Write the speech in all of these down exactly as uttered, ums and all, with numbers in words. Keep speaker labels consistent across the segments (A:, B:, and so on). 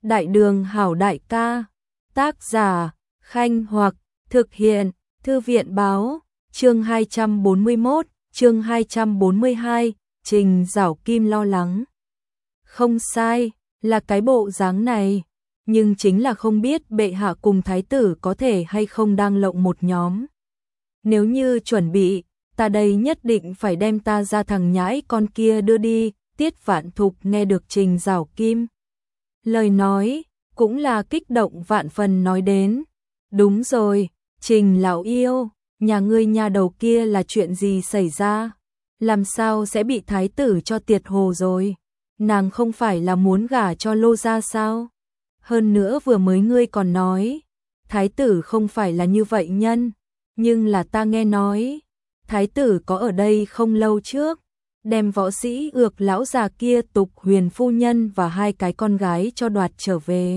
A: Đại đường hảo đại ca. Tác giả, Khanh Hoặc, thực hiện, Thư viện báo, chương hai trăm bốn mươi mốt, chương hai trăm bốn mươi hai, Trình Giảo Kim lo lắng. Không sai, là cái bộ dáng này, nhưng chính là không biết bệ hạ cùng thái tử có thể hay không đang lộng một nhóm. Nếu như chuẩn bị, ta đây nhất định phải đem ta ra thằng nhãi con kia đưa đi. Tiết Vạn Thục nghe được Trình Giảo Kim lời nói, cũng là kích động vạn phần nói đến. Đúng rồi, Trình lão yêu, nhà ngươi nhà đầu kia là chuyện gì xảy ra? Làm sao sẽ bị thái tử cho tiệt hồ rồi? Nàng không phải là muốn gả cho Lô gia sao? Hơn nữa vừa mới ngươi còn nói, thái tử không phải là như vậy nhân, nhưng là ta nghe nói, thái tử có ở đây không lâu trước, đem võ sĩ ược lão già kia Tục Huyền phu nhân và hai cái con gái cho đoạt trở về.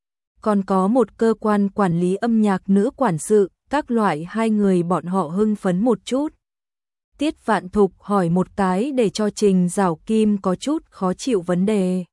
A: Còn có một cơ quan quản lý âm nhạc nữ quản sự, các loại hai người bọn họ hưng phấn một chút. Tiết Vạn Thục hỏi một cái để cho Trình Giảo Kim có chút khó chịu vấn đề.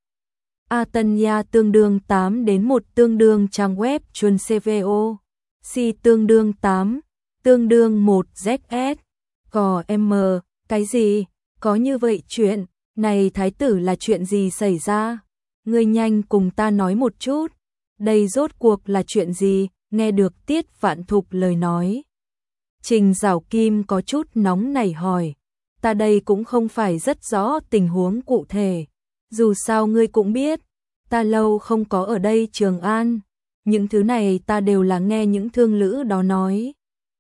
A: A Tân Nha tương đương tám đến một tương đương trang web chuyên xê vê o, C tương đương tám, tương đương một Z S, Gò M, cái gì? Có như vậy chuyện, này thái tử là chuyện gì xảy ra? Ngươi nhanh cùng ta nói một chút, đây rốt cuộc là chuyện gì? Nghe được Tiết Vạn Thục lời nói, Trình Giảo Kim có chút nóng nảy hỏi, ta đây cũng không phải rất rõ tình huống cụ thể, dù sao ngươi cũng biết, ta lâu không có ở đây Trường An, những thứ này ta đều là nghe những thương lữ đó nói.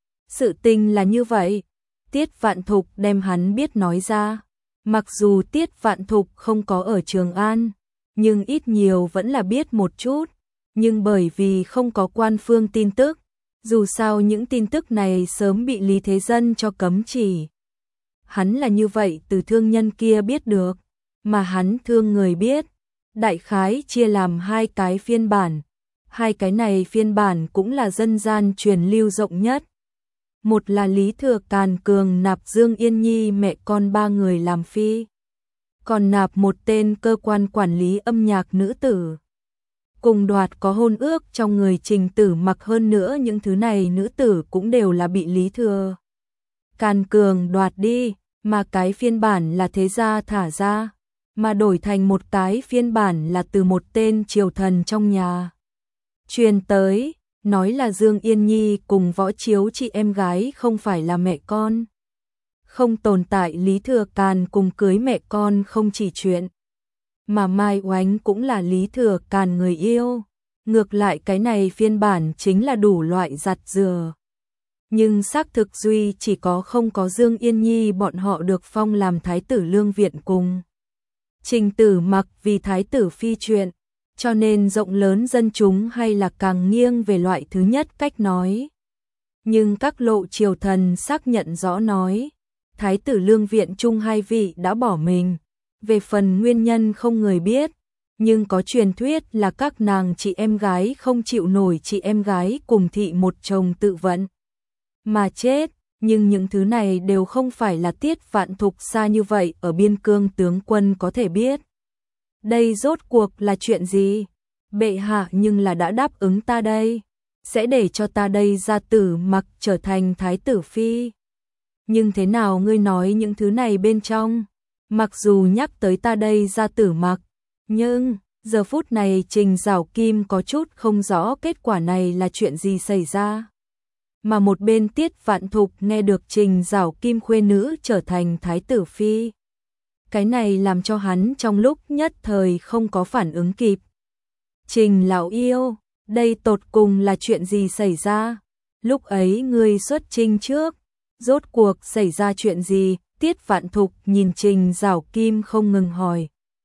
A: Sự tình là như vậy. Tiết Vạn Thục đem hắn biết nói ra, mặc dù Tiết Vạn Thục không có ở Trường An, nhưng ít nhiều vẫn là biết một chút, nhưng bởi vì không có quan phương tin tức, dù sao những tin tức này sớm bị Lý Thế Dân cho cấm chỉ. Hắn là như vậy từ thương nhân kia biết được, mà hắn thương người biết, đại khái chia làm hai cái phiên bản, hai cái này phiên bản cũng là dân gian truyền lưu rộng nhất. Một là Lý Thừa Càn Cường nạp Dương Yên Nhi mẹ con ba người làm phi, còn nạp một tên cơ quan quản lý âm nhạc nữ tử. Cùng đoạt có hôn ước trong người Trình Tử Mặc, hơn nữa những thứ này nữ tử cũng đều là bị Lý Thừa Càn Cường đoạt đi, mà cái phiên bản là thế gia thả ra, mà đổi thành một cái phiên bản là từ một tên triều thần trong nhà truyền tới. Nói là Dương Yên Nhi cùng Võ Chiếu chị em gái không phải là mẹ con. Không tồn tại Lý Thừa Càn cùng cưới mẹ con không chỉ chuyện. Mà Mai Oánh cũng là Lý Thừa Càn người yêu. Ngược lại cái này phiên bản chính là đủ loại giặt rửa. Nhưng xác thực duy chỉ có không có Dương Yên Nhi bọn họ được phong làm thái tử Lương Viện cùng Trình Tử Mặc vì thái tử phi chuyện. Cho nên rộng lớn dân chúng hay là càng nghiêng về loại thứ nhất cách nói. Nhưng các lộ triều thần xác nhận rõ nói, thái tử Lương Viện chung hai vị đã bỏ mình, về phần nguyên nhân không người biết, nhưng có truyền thuyết là các nàng chị em gái không chịu nổi chị em gái cùng thị một chồng tự vận mà chết, nhưng những thứ này đều không phải là Tiết Vạn Thục xa như vậy ở biên cương tướng quân có thể biết. Đây rốt cuộc là chuyện gì? Bệ hạ nhưng là đã đáp ứng ta đây, sẽ để cho ta đây gia tử Mặc trở thành thái tử phi. Nhưng thế nào ngươi nói những thứ này bên trong? Mặc dù nhắc tới ta đây gia tử Mặc, nhưng giờ phút này Trình Giảo Kim có chút không rõ kết quả này là chuyện gì xảy ra. Mà một bên Tiết Vạn Thục nghe được Trình Giảo Kim khuê nữ trở thành thái tử phi. Cái này làm cho hắn trong lúc nhất thời không có phản ứng kịp. Trình lão yêu, đây tột cùng là chuyện gì xảy ra? Lúc ấy ngươi xuất chinh trước, rốt cuộc xảy ra chuyện gì? Tiết Vạn Thục nhìn Trình Giảo Kim không ngừng hỏi.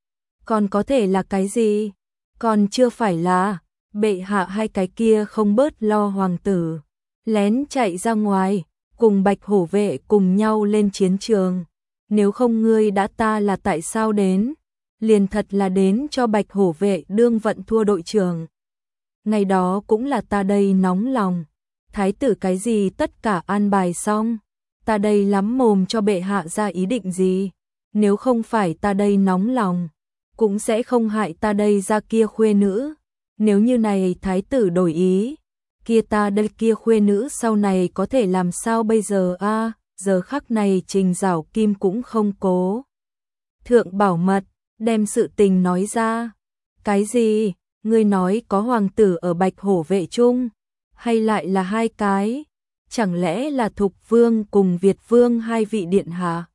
A: Còn có thể là cái gì? Còn chưa phải là bệ hạ hai cái kia không bớt lo hoàng tử, lén chạy ra ngoài, cùng Bạch Hổ vệ cùng nhau lên chiến trường. Nếu không ngươi đã ta là tại sao đến, liền thật là đến cho Bạch Hổ vệ đương vận thua đội trưởng. Ngày đó cũng là ta đây nóng lòng, thái tử cái gì tất cả an bài xong, ta đây lắm mồm cho bệ hạ ra ý định gì, nếu không phải ta đây nóng lòng, cũng sẽ không hại ta đây ra kia khuê nữ, Nếu như này thái tử đổi ý, kia ta đây kia khuê nữ sau này có thể làm sao bây giờ a? À, giờ khắc này Trình Giảo Kim cũng không cố thượng bảo mật, đem sự tình nói ra. Cái gì? Ngươi nói có hoàng tử ở Bạch Hổ vệ chung, hay lại là hai cái? Chẳng lẽ là Thục Vương cùng Việt Vương hai vị điện hạ?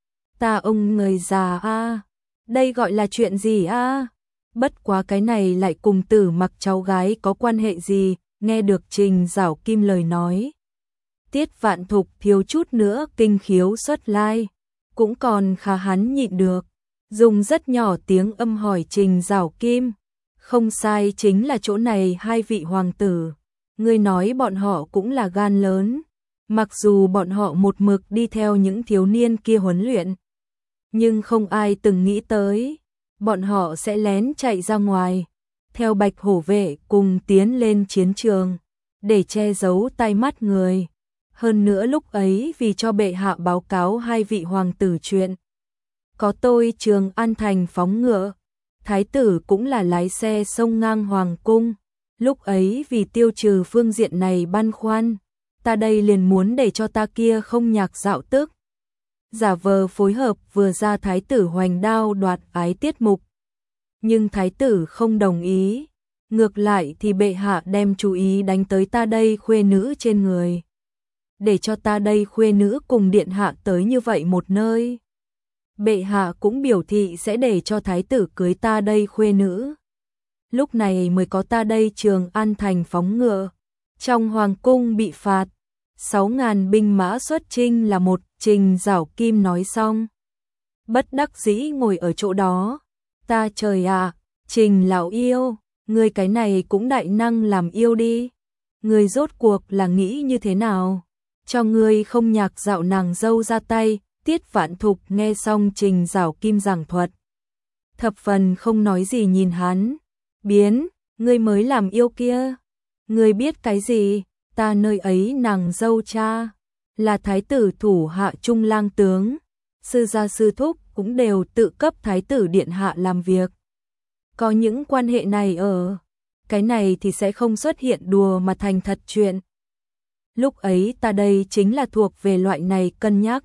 A: Ta ông người già a, đây gọi là chuyện gì a? Bất quá cái này lại cùng Tử Mặc cháu gái có quan hệ gì? Nghe được Trình Giảo Kim lời nói, Tiết Vạn Thục thiếu chút nữa kinh khiếu xuất lai, cũng còn khá hắn nhịn được, dùng rất nhỏ tiếng âm hỏi Trình Giảo Kim. Không sai, chính là chỗ này hai vị hoàng tử. Ngươi nói bọn họ cũng là gan lớn, mặc dù bọn họ một mực đi theo những thiếu niên kia huấn luyện, nhưng không ai từng nghĩ tới bọn họ sẽ lén chạy ra ngoài, theo Bạch Hổ vệ cùng tiến lên chiến trường, để che giấu tai mắt người. Hơn nữa lúc ấy vì cho bệ hạ báo cáo hai vị hoàng tử chuyện, có tôi Trường An Thành phóng ngựa, thái tử cũng là lái xe xông ngang hoàng cung. Lúc ấy vì tiêu trừ phương diện này băn khoăn, ta đây liền muốn để cho ta kia không nhạc dạo tức, giả vờ phối hợp vừa ra thái tử hoành đao đoạt ái tiết mục. Nhưng thái tử không đồng ý, ngược lại thì bệ hạ đem chú ý đánh tới ta đây khuê nữ trên người, để cho ta đây khuê nữ cùng điện hạ tới như vậy một nơi. Bệ hạ cũng biểu thị sẽ để cho thái tử cưới ta đây khuê nữ. Lúc này mới có ta đây Trường An Thành phóng ngựa, trong hoàng cung bị phạt, sáu ngàn binh mã xuất chinh là một. Trình Giảo Kim nói xong, bất đắc dĩ ngồi ở chỗ đó. Ta trời ạ, à, Trình lão yêu, ngươi cái này cũng đại năng làm yêu đi. Ngươi rốt cuộc là nghĩ như thế nào? Cho ngươi không nhạc dạo nàng dâu ra tay. Tiết Vạn Thục nghe xong Trình Giảo Kim giảng thuật, thập phần không nói gì nhìn hắn. Biến, ngươi mới làm yêu kia. Ngươi biết cái gì? Ta nơi ấy nàng dâu cha là thái tử thủ hạ trung lang tướng, sư gia sư thúc cũng đều tự cấp thái tử điện hạ làm việc. Có những quan hệ này ở, cái này thì sẽ không xuất hiện đùa mà thành thật chuyện. Lúc ấy ta đây chính là thuộc về loại này cân nhắc,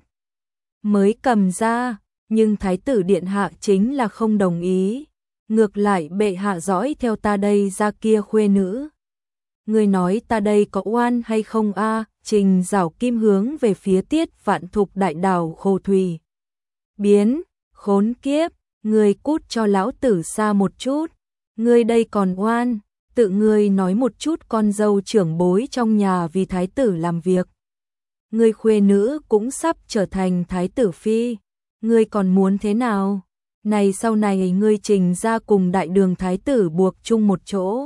A: mới cầm ra, nhưng thái tử điện hạ chính là không đồng ý. Ngược lại bệ hạ dõi theo ta đây ra kia khuê nữ. Ngươi nói ta đây có oan hay không a? À? Trình Giảo Kim hướng về phía Tiết Vạn Thục đại đảo khô thủy. Biến, khốn kiếp, ngươi cút cho lão tử xa một chút. Ngươi đây còn oan, tự ngươi nói một chút con dâu trưởng bối trong nhà vì thái tử làm việc. Ngươi khuê nữ cũng sắp trở thành thái tử phi, ngươi còn muốn thế nào? Này sau này ngươi Trình ra cùng đại đường thái tử buộc chung một chỗ.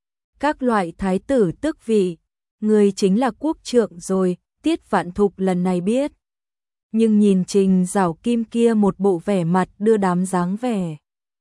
A: Các loại thái tử tước vị, ngươi chính là quốc trượng rồi. Tiết Vạn Thục lần này biết, nhưng nhìn Trình Giảo Kim kia một bộ vẻ mặt đưa đám dáng vẻ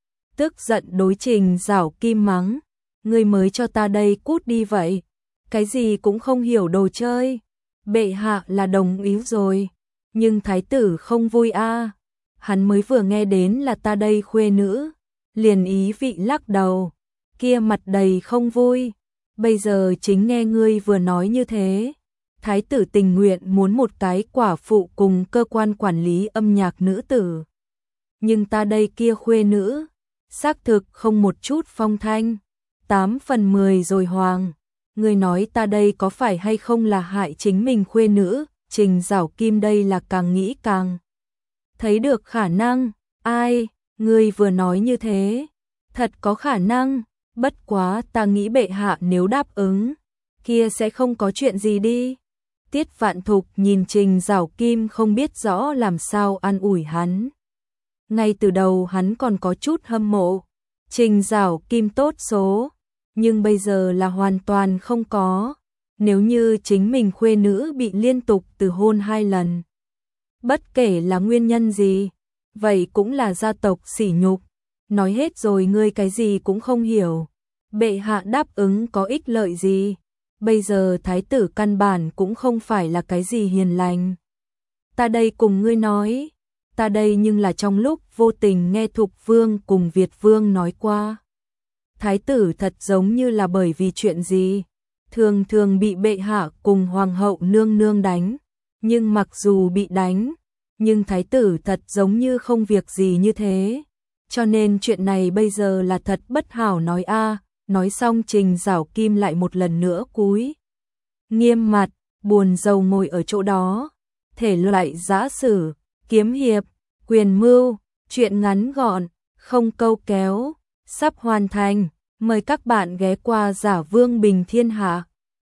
A: tức giận, đối Trình Giảo Kim mắng, ngươi mới cho ta đây cút đi vậy, cái gì cũng không hiểu đồ chơi. Bệ hạ là đồng ý rồi, nhưng thái tử không vui a. À. Hắn mới vừa nghe đến là ta đây khuê nữ, liền ý vị lắc đầu, kia mặt đầy không vui. Bây giờ chính nghe ngươi vừa nói như thế, thái tử tình nguyện muốn một cái quả phụ cùng cơ quan quản lý âm nhạc nữ tử. Nhưng ta đây kia khuê nữ, xác thực không một chút phong thanh, tám phần mười rồi hoàng. Ngươi nói ta đây có phải hay không là hại chính mình khuê nữ? Trình Giảo Kim đây là càng nghĩ càng thấy được khả năng. Ai, ngươi vừa nói như thế, thật có khả năng, bất quá ta nghĩ bệ hạ nếu đáp ứng, kia sẽ không có chuyện gì đi. Tiết Vạn Thục nhìn Trình Giảo Kim không biết rõ làm sao an ủi hắn. Ngay từ đầu hắn còn có chút hâm mộ Trình Giảo Kim tốt số, nhưng bây giờ là hoàn toàn không có. Nếu như chính mình khuê nữ bị liên tục từ hôn hai lần, bất kể là nguyên nhân gì, vậy cũng là gia tộc sỉ nhục. Nói hết rồi ngươi cái gì cũng không hiểu. Bệ hạ đáp ứng có ích lợi gì? Bây giờ thái tử căn bản cũng không phải là cái gì hiền lành. Ta đây cùng ngươi nói, ta đây nhưng là trong lúc vô tình nghe Thục Vương cùng Việt Vương nói qua. thái tử thật giống như là bởi vì chuyện gì, thường thường bị bệ hạ cùng hoàng hậu nương nương đánh, nhưng mặc dù bị đánh, nhưng thái tử thật giống như không việc gì như thế. Cho nên chuyện này bây giờ là thật bất hảo nói a. Nói xong Trình Giảo Kim lại một lần nữa cúi nghiêm mặt, buồn rầu ngồi ở chỗ đó. Thể loại giã sử, kiếm hiệp, quyền mưu, chuyện ngắn gọn, không câu kéo, sắp hoàn thành. Mời các bạn ghé qua Giả Vương Bình Thiên Hạ.